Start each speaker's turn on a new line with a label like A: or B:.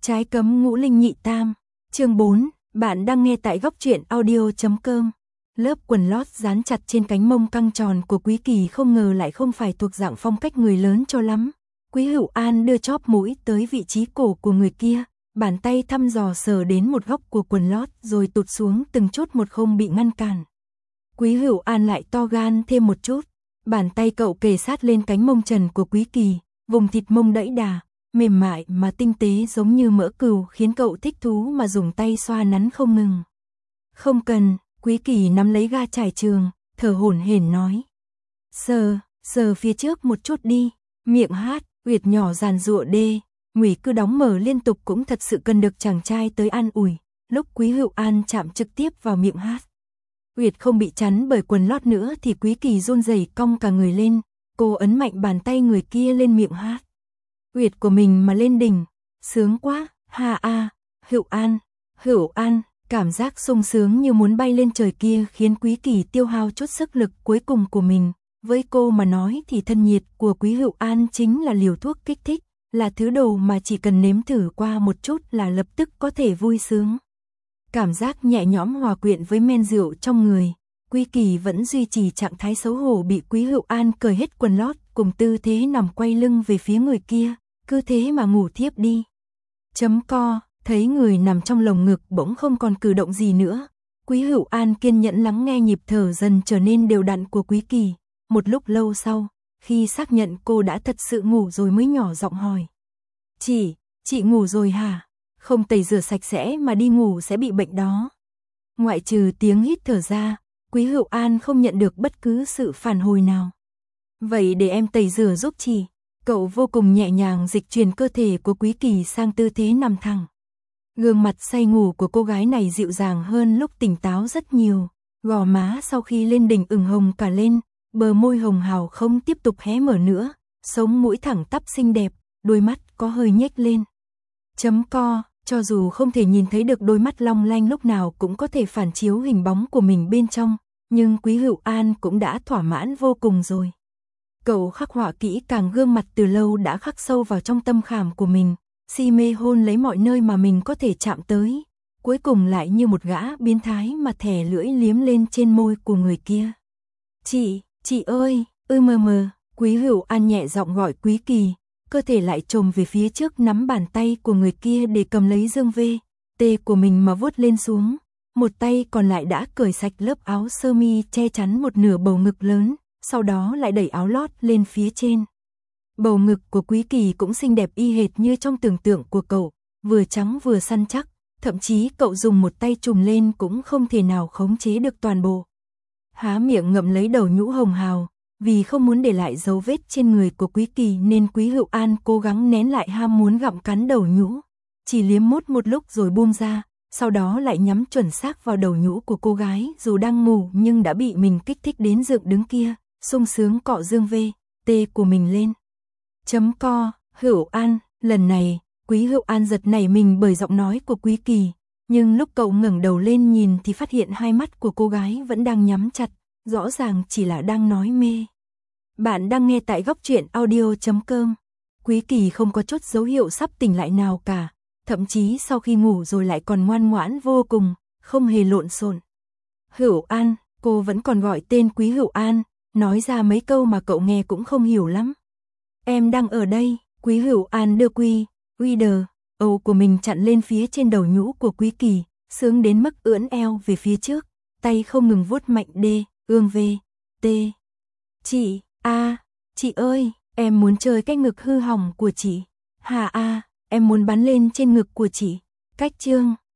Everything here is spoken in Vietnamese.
A: Trái cấm ngũ linh nhị tam. Chương 4, bạn đang nghe tại góc truyện audio.com. Lớp quần lót dán chặt trên cánh mông căng tròn của Quý Kỳ không ngờ lại không phải thuộc dạng phong cách người lớn cho lắm. Quý Hữu An đưa chóp mũi tới vị trí cổ của người kia, bàn tay thăm dò sờ đến một góc của quần lót rồi tụt xuống từng chút một không bị ngăn cản. Quý Hữu An lại to gan thêm một chút, bàn tay cậu kề sát lên cánh mông trần của Quý Kỳ, vùng thịt mông đẫy đà, mềm mại mà tinh tế giống như mỡ cừu khiến cậu thích thú mà dùng tay xoa nắn không ngừng. Không cần, Quý Kỳ nắm lấy ga trải trường, thở hổn hển nói. Sờ phía trước một chút đi, miệng hát, Uyệt nhỏ giàn giụa đê, Ngụy cứ đóng mở liên tục cũng thật sự cần được chàng trai tới an ủi, lúc Quý Hữu An chạm trực tiếp vào miệng hát. Uyệt không bị chắn bởi quần lót nữa thì Quý Kỳ run rẩy cong cả người lên, cô ấn mạnh bàn tay người kia lên miệng hát. Uyệt của mình mà lên đỉnh, sướng quá, ha a, Hữu An, cảm giác sung sướng như muốn bay lên trời kia khiến Quý Kỳ tiêu hao chút sức lực cuối cùng của mình. Với cô mà nói thì thân nhiệt của Quý Hữu An chính là liều thuốc kích thích, là thứ đồ mà chỉ cần nếm thử qua một chút là lập tức có thể vui sướng. Cảm giác nhẹ nhõm hòa quyện với men rượu trong người, Quý Kỳ vẫn duy trì trạng thái xấu hổ bị Quý Hữu An cởi hết quần lót cùng tư thế nằm quay lưng về phía người kia, cứ thế mà ngủ thiếp đi. Thấy người nằm trong lồng ngực bỗng không còn cử động gì nữa, Quý Hữu An kiên nhẫn lắng nghe nhịp thở dần trở nên đều đặn của Quý Kỳ. Một lúc lâu sau, khi xác nhận cô đã thật sự ngủ rồi mới nhỏ giọng hỏi. Chị ngủ rồi hả? Không tẩy rửa sạch sẽ mà đi ngủ sẽ bị bệnh đó. Ngoại trừ tiếng hít thở ra, Quý Hữu An không nhận được bất cứ sự phản hồi nào. Vậy để em tẩy rửa giúp chị. Cậu vô cùng nhẹ nhàng dịch chuyển cơ thể của Quý Kỳ sang tư thế nằm thẳng. Gương mặt say ngủ của cô gái này dịu dàng hơn lúc tỉnh táo rất nhiều, gò má sau khi lên đỉnh ửng hồng cả lên. Bờ môi hồng hào không tiếp tục hé mở nữa, sống mũi thẳng tắp xinh đẹp, đôi mắt có hơi nhếch lên. Cho dù không thể nhìn thấy được đôi mắt long lanh lúc nào cũng có thể phản chiếu hình bóng của mình bên trong, nhưng Quý Hữu An cũng đã thỏa mãn vô cùng rồi. Cậu khắc họa kỹ càng gương mặt từ lâu đã khắc sâu vào trong tâm khảm của mình, si mê hôn lấy mọi nơi mà mình có thể chạm tới, cuối cùng lại như một gã biến thái mà thè lưỡi liếm lên trên môi của người kia. Chị ơi, Quý Hữu An nhẹ giọng gọi Quý Kỳ, cơ thể lại chồm về phía trước nắm bàn tay của người kia để cầm lấy dương tê của mình mà vuốt lên xuống, một tay còn lại đã cởi sạch lớp áo sơ mi che chắn một nửa bầu ngực lớn, sau đó lại đẩy áo lót lên phía trên. Bầu ngực của Quý Kỳ cũng xinh đẹp y hệt như trong tưởng tượng của cậu, vừa trắng vừa săn chắc, thậm chí cậu dùng một tay trùm lên cũng không thể nào khống chế được toàn bộ. Há miệng ngậm lấy đầu nhũ hồng hào, vì không muốn để lại dấu vết trên người của Quý Kỳ nên Quý Hữu An cố gắng nén lại ham muốn gặm cắn đầu nhũ, chỉ liếm mốt một lúc rồi buông ra, sau đó lại nhắm chuẩn xác vào đầu nhũ của cô gái dù đang ngủ nhưng đã bị mình kích thích đến dựng đứng kia, sung sướng cọ dương tê của mình lên. Hữu An, lần này, Quý Hữu An giật nảy mình bởi giọng nói của Quý Kỳ. Nhưng lúc cậu ngẩng đầu lên nhìn thì phát hiện hai mắt của cô gái vẫn đang nhắm chặt, rõ ràng chỉ là đang nói mê. Bạn đang nghe tại góc truyện audio.com. Quý Kỳ không có chút dấu hiệu sắp tỉnh lại nào cả, thậm chí sau khi ngủ rồi lại còn ngoan ngoãn vô cùng, không hề lộn xộn. Hữu An, cô vẫn còn gọi tên Quý Hữu An, nói ra mấy câu mà cậu nghe cũng không hiểu lắm. Em đang ở đây, Quý Hữu An đưa Âu của mình chặn lên phía trên đầu nhũ của Quý Kỳ, sướng đến mức ưỡn eo về phía trước, tay không ngừng vuốt mạnh tê. Chị ơi, em muốn chơi cái ngực hư hỏng của chị. Em muốn bắn lên trên ngực của chị. Cách chương